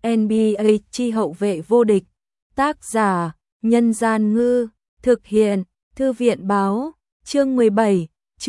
NBA chi hậu vệ vô địch. Tác giả: Nhân Gian Ngư. Thực hiện: Thư viện Báo. Chương 17.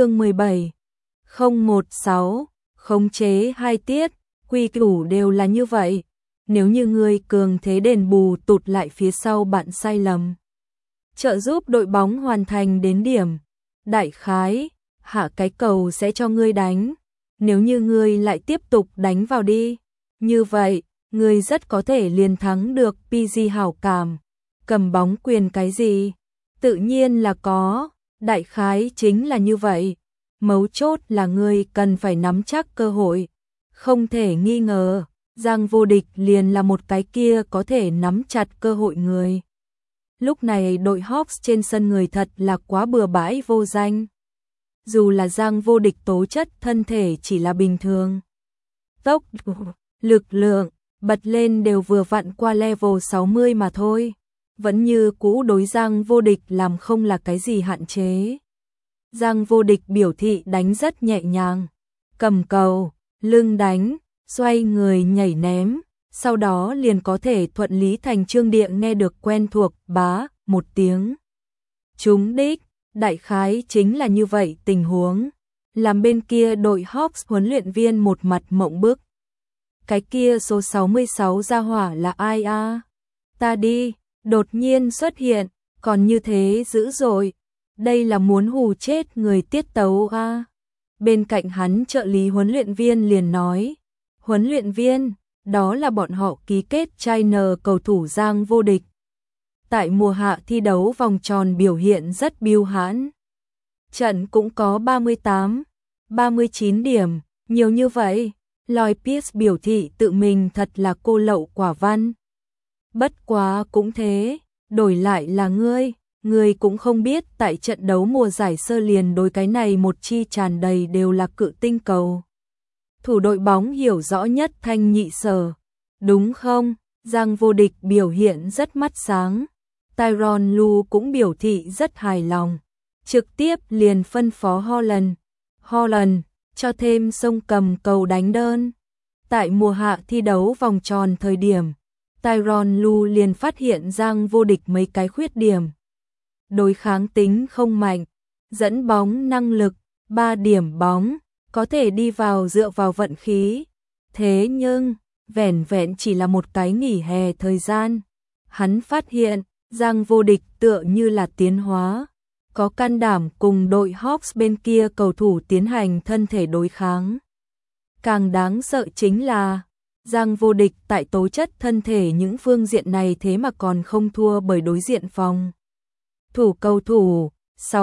016. Khống chế 2 tiết. Quy củ đều là như vậy. Nếu như người cường thế đền bù tụt lại phía sau bạn sai lầm, trợ giúp đội bóng hoàn thành đến điểm. Đại khái, hạ cái cầu sẽ cho ngươi đánh. Nếu như ngươi lại tiếp tục đánh vào đi, như vậy, ngươi rất có thể liền thắng được PG hảo cảm. Cầm bóng quyền cái gì? Tự nhiên là có, đại khái chính là như vậy. Mấu chốt là ngươi cần phải nắm chắc cơ hội. Không thể nghi ngờ, Giang Vô Địch liền là một cái kia có thể nắm chặt cơ hội người. Lúc này đội Hawks trên sân người thật là quá bừa bãi vô danh. Dù là Giang Vô Địch tố chất thân thể chỉ là bình thường, tốc độ, lực lượng, bật lên đều vừa vặn qua level 60 mà thôi. Vẫn như cũ đối Giang Vô Địch làm không là cái gì hạn chế. Giang Vô Địch biểu thị đánh rất nhẹ nhàng. Cầm cầu, lưng đánh, xoay người nhảy ném, sau đó liền có thể thuận lý thành chương địa nghe được quen thuộc bá một tiếng. Trúng đích, đại khái chính là như vậy tình huống. Làm bên kia đội Hawks huấn luyện viên một mặt mộng bức. Cái kia số 66 ra hỏa là ai a? Ta đi, đột nhiên xuất hiện, còn như thế dữ dội. Đây là muốn hù chết người tiết tấu a. Bên cạnh hắn trợ lý huấn luyện viên liền nói, huấn luyện viên, đó là bọn họ ký kết trainer cầu thủ Giang Vô Địch. Tại mùa hạ thi đấu vòng tròn biểu hiện rất biêu hãn. Trận cũng có 38, 39 điểm, nhiều như vậy. Lloyd Pierce biểu thị tự mình thật là cô lậu quả văn. Bất quá cũng thế, đổi lại là ngươi cũng không biết tại trận đấu mùa giải sơ liền đối cái này một chi tràn đầy đều là cự tinh cầu. Thủ đội bóng hiểu rõ nhất thanh nhị sở, đúng không? Giang Vô Địch biểu hiện rất mắt sáng. Tyronn Lue cũng biểu thị rất hài lòng. Trực tiếp liền phân phó Holland, cho thêm sông cầm cầu đánh đơn. Tại mùa hạ thi đấu vòng tròn thời điểm, Tyronn Lue liền phát hiện Giang Vô Địch mấy cái khuyết điểm. Đối kháng tính không mạnh, dẫn bóng năng lực, 3 điểm bóng, có thể đi vào dựa vào vận khí. Thế nhưng, vẻn vẹn chỉ là một cái nghỉ hè thời gian. Hắn phát hiện, Giang Vô Địch tựa như là tiến hóa, có can đảm cùng đội Hawks bên kia cầu thủ tiến hành thân thể đối kháng. Càng đáng sợ chính là, Giang Vô Địch tại tố chất thân thể những phương diện này thế mà còn không thua bởi đối diện phòng thủ cầu thủ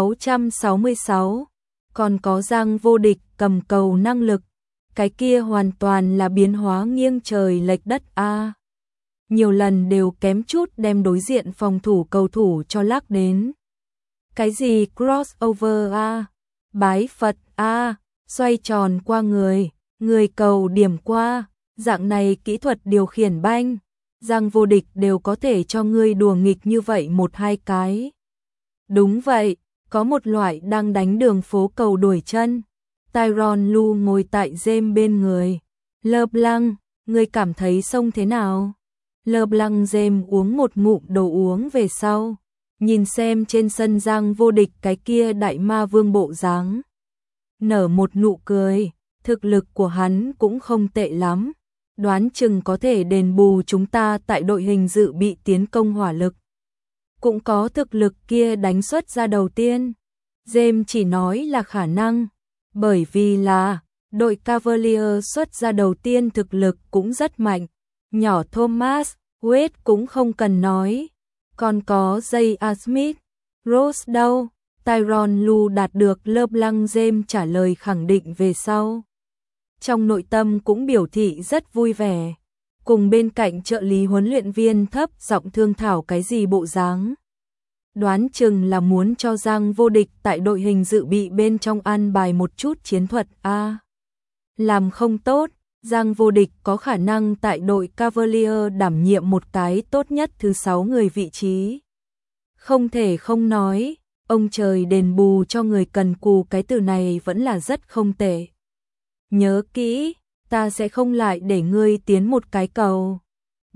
666, còn có Giang Vô Địch cầm cầu năng lực, cái kia hoàn toàn là biến hóa nghiêng trời lệch đất a. Nhiều lần đều kém chút đem đối diện phòng thủ cầu thủ cho lắc đến. Cái gì crossover a, bái Phật a, xoay tròn qua người cầu điểm qua, dạng này kỹ thuật điều khiển banh, Giang Vô Địch đều có thể cho ngươi đùa nghịch như vậy 1-2 cái. Đúng vậy, có một loại đang đánh đường phố cầu đuổi chân. Tyronn Lue ngồi tại James bên người. LeBlanc, ngươi cảm thấy xông thế nào? LeBlanc James uống một ngụm đồ uống về sau, nhìn xem trên sân Giang Vô Địch cái kia đại ma vương bộ dáng, nở một nụ cười. Thực lực của hắn cũng không tệ lắm, đoán chừng có thể đền bù chúng ta tại đội hình dự bị tiến công hỏa lực. Cũng có thực lực kia đánh xuất ra đầu tiên. James chỉ nói là khả năng, bởi vì là đội Cavaliers xuất ra đầu tiên thực lực cũng rất mạnh. Nhỏ Thomas Wade cũng không cần nói, còn có J.R. Smith, Rose đâu. Tyronn Lue đạt được LeBlanc James trả lời khẳng định về sau, trong nội tâm cũng biểu thị rất vui vẻ, cùng bên cạnh trợ lý huấn luyện viên thấp giọng thương thảo cái gì bộ dáng. Đoán chừng là muốn cho Giang Vô Địch tại đội hình dự bị bên trong an bài một chút chiến thuật a. Làm không tốt, Giang Vô Địch có khả năng tại đội Cavalier đảm nhiệm một cái tốt nhất thứ 6 người vị trí. Không thể không nói, ông trời đền bù cho người cần cù, cái từ này vẫn là rất không tệ. Nhớ kỹ, ta sẽ không lại để ngươi tiến một cái cầu.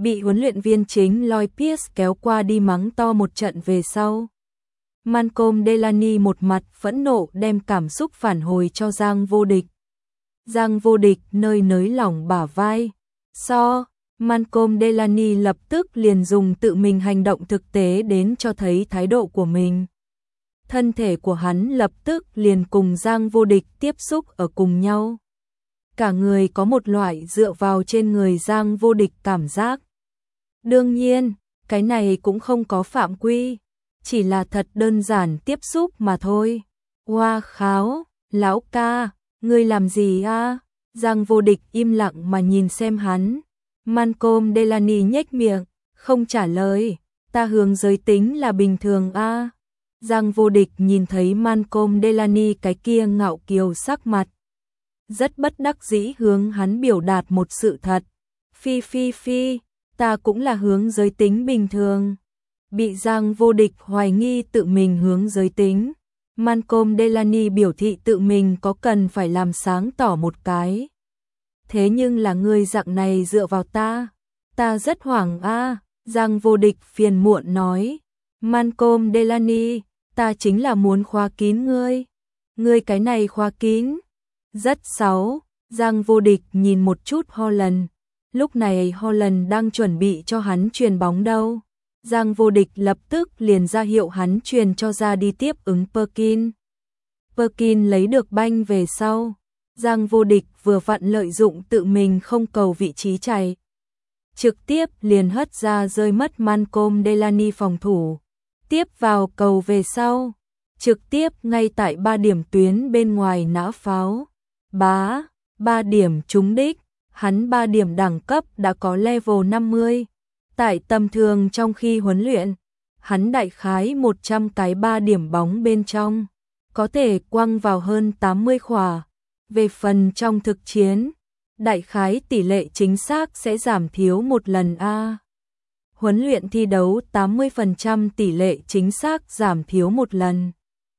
bị huấn luyện viên chính Lloyd Pierce kéo qua đi mắng to một trận về sau. Malcolm Delaney một mặt phẫn nộ đem cảm xúc phản hồi cho Giang Vô Địch. Giang Vô Địch nơi nới lỏng bả vai. Malcolm Delaney lập tức liền dùng tự mình hành động thực tế đến cho thấy thái độ của mình. Thân thể của hắn lập tức liền cùng Giang Vô Địch tiếp xúc ở cùng nhau. Cả người có một loại dựa vào trên người Giang Vô Địch cảm giác. Đương nhiên, cái này cũng không có phạm quy, chỉ là thật đơn giản tiếp xúc mà thôi. Hoa kháo, lão ca, ngươi làm gì a? Giang Vô Địch im lặng mà nhìn xem hắn. Malcolm Delaney nhếch miệng, không trả lời, ta hướng giới tính là bình thường a. Giang Vô Địch nhìn thấy Malcolm Delaney cái kia ngạo kiều sắc mặt, rất bất đắc dĩ hướng hắn biểu đạt một sự thật. Phi, ta cũng là hướng giới tính bình thường. Bị Giang Vô Địch hoài nghi tự mình hướng giới tính, Malcolm Delaney biểu thị tự mình có cần phải làm sáng tỏ một cái. Thế nhưng là ngươi dạng này dựa vào ta rất hoảng a. Giang Vô Địch phiền muộn nói. Malcolm Delaney, ta chính là muốn khóa kín ngươi cái này khóa kín. Rất xấu. Giang Vô Địch nhìn một chút Holland, lúc này Holland đang chuẩn bị cho hắn truyền bóng đâu. Giang Vô Địch lập tức liền ra hiệu hắn truyền cho ra đi tiếp ứng Perkin. Perkin lấy được banh về sau. Giang Vô Địch vừa vặn lợi dụng tự mình không cầu vị trí chạy, trực tiếp liền hất ra rơi mất Malcolm Delaney phòng thủ. Tiếp vào cầu về sau, trực tiếp ngay tại 3 điểm tuyến bên ngoài nã pháo. 3 điểm trúng đích, hắn 3 điểm đẳng cấp đã có level 50. Tại tầm thường trong khi huấn luyện, hắn đại khái 100 cái 3 điểm bóng bên trong, có thể quăng vào hơn 80 khỏa. Về phần trong thực chiến, đại khái tỷ lệ chính xác sẽ giảm thiếu một lần a. Huấn luyện thi đấu 80% tỷ lệ chính xác giảm thiếu một lần.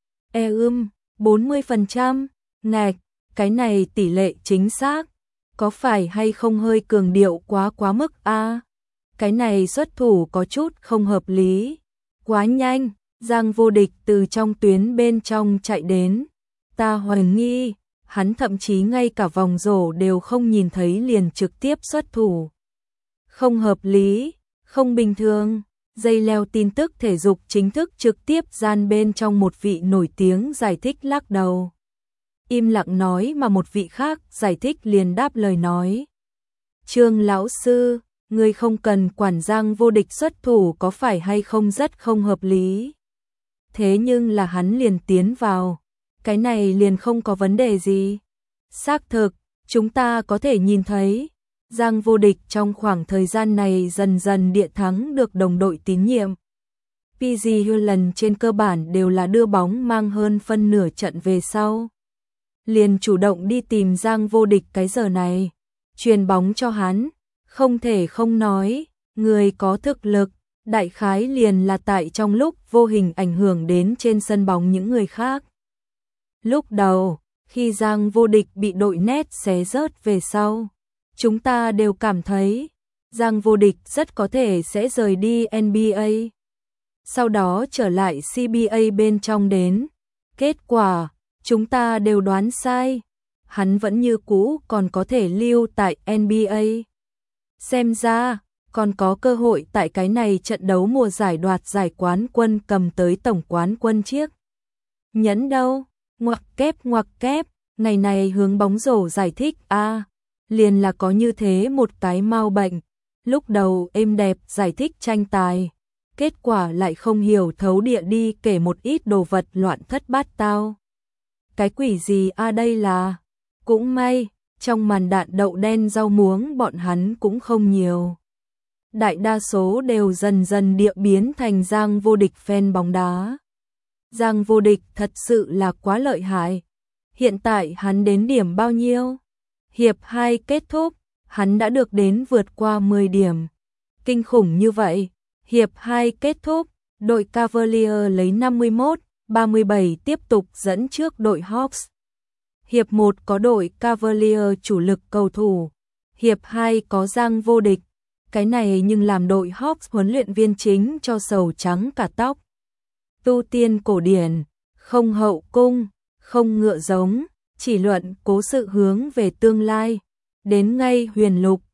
40%, ngạch, cái này tỷ lệ chính xác, có phải hay không hơi cường điệu quá mức a? Cái này xuất thủ có chút không hợp lý, quá nhanh. Giang Vô Địch từ trong tuyến bên trong chạy đến, ta hoài nghi, hắn thậm chí ngay cả vòng rổ đều không nhìn thấy liền trực tiếp xuất thủ. Không hợp lý, không bình thường. Dây leo tin tức thể dục chính thức trực tiếp gian bên trong một vị nổi tiếng giải thích lắc đầu. Im lặng nói mà một vị khác giải thích liền đáp lời nói. Trương lão sư, ngươi không cần quản Giang Vô Địch xuất thủ có phải hay không rất không hợp lý. Thế nhưng là hắn liền tiến vào, cái này liền không có vấn đề gì. Xác thực, chúng ta có thể nhìn thấy, Giang Vô Địch trong khoảng thời gian này dần dần địa thắng được đồng đội tín nhiệm. PG Holland trên cơ bản đều là đưa bóng mang hơn phân nửa trận về sau. Liền chủ động đi tìm Giang Vô Địch cái giờ này, truyền bóng cho hắn, không thể không nói, người có thực lực, đại khái liền là tại trong lúc vô hình ảnh hưởng đến trên sân bóng những người khác. Lúc đầu, khi Giang Vô Địch bị đội nét xé rớt về sau, chúng ta đều cảm thấy Giang Vô Địch rất có thể sẽ rời đi NBA, sau đó trở lại CBA bên trong đến. Kết quả, chúng ta đều đoán sai, hắn vẫn như cũ còn có thể lưu tại NBA. Xem ra, còn có cơ hội tại cái này trận đấu mùa giải đoạt giải quán quân cầm tới tổng quán quân chiếc nhẫn đâu. Ngoặc kép, ngày này hướng bóng rổ giải thích liền là có như thế một cái mau bệnh. Lúc đầu êm đẹp giải thích tranh tài, kết quả lại không hiểu thấu địa đi kể một ít đồ vật loạn thất bát tao. Cái quỷ gì đây là? Cũng may, trong màn đạn đậu đen rau muống bọn hắn cũng không nhiều. Đại đa số đều dần dần địa biến thành Giang Vô Địch fan bóng đá. Giang Vô Địch thật sự là quá lợi hại. Hiện tại hắn đến điểm bao nhiêu? Hiệp 2 kết thúc, hắn đã được đến vượt qua 10 điểm. Kinh khủng như vậy. Hiệp 2 kết thúc, đội Cavalier lấy 51-37 tiếp tục dẫn trước đội Hawks. Hiệp 1 có đội Cavalier chủ lực cầu thủ. Hiệp 2 có Giang Vô Địch. cái này nhưng làm đội Hawks huấn luyện viên chính cho sầu trắng cả tóc. Tu tiên cổ điển, không hậu cung, không ngựa giống, chỉ luận cố sự hướng về tương lai. Đến ngay huyền lục,